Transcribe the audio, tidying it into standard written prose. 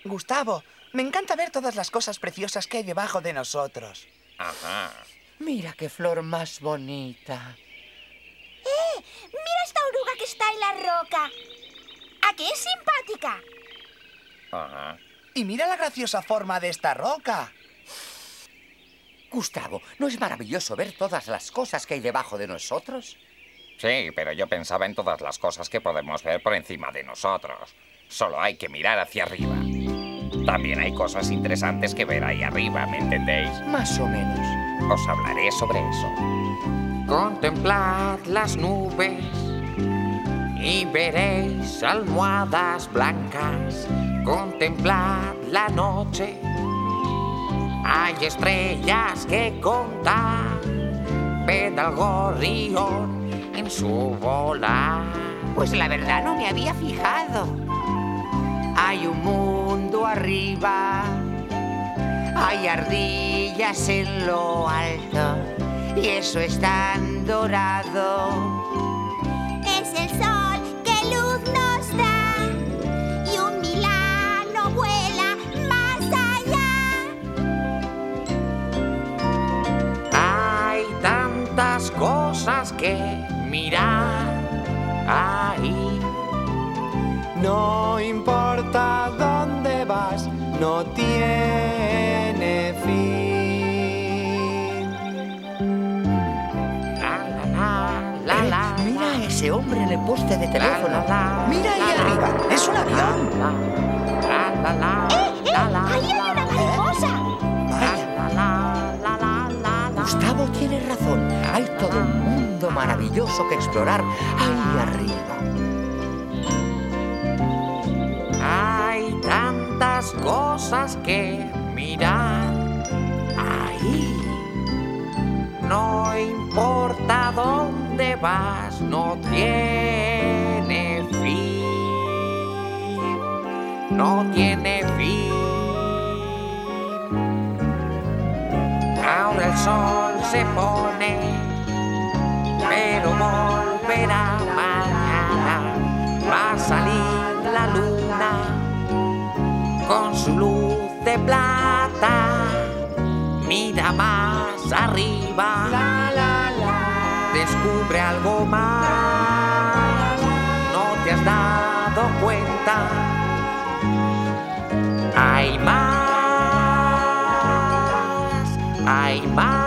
Gustavo, me encanta ver todas las cosas preciosas que hay debajo de nosotros. Ajá. Mira qué flor más bonita. Mira esta oruga que está en la roca. ¿A qué es simpática? Ajá. Y mira la graciosa forma de esta roca. Gustavo, ¿no es maravilloso ver todas las cosas que hay debajo de nosotros? Sí, pero yo pensaba en todas las cosas que podemos ver por encima de nosotros. Solo hay que mirar hacia arriba. También hay cosas interesantes que ver ahí arriba, ¿me entendéis? Más o menos. Os hablaré sobre eso. Contemplad las nubes y veréis almohadas blancas. Contemplad la noche. Hay estrellas que contar. Ved al gorrión en su volar. Pues la verdad no me había fijado. Hay un mundo arriba. Hay ardillas en lo alto. Y eso es tan dorado. Es el sol que luz nos da. Y un milano vuela más allá. Hay tantas cosas que mirar ahí. No importa dónde vas, no tiene fin. Mira a ese hombre en el poste de teléfono. Mira ahí arriba, es un avión. ¡Ahí hay una mariposa! Gustavo tiene razón. Hay todo un mundo maravilloso que explorar ahí arriba. Hay tantas cosas que mirar ahí. No importa dónde vas, no tiene fin. No tiene fin. Ahora el sol se pone, pero volverá mañana. Va a salir la luna con su luz de plata. Mira más arriba, descubre algo más. No te has dado cuenta. Hay más, hay más.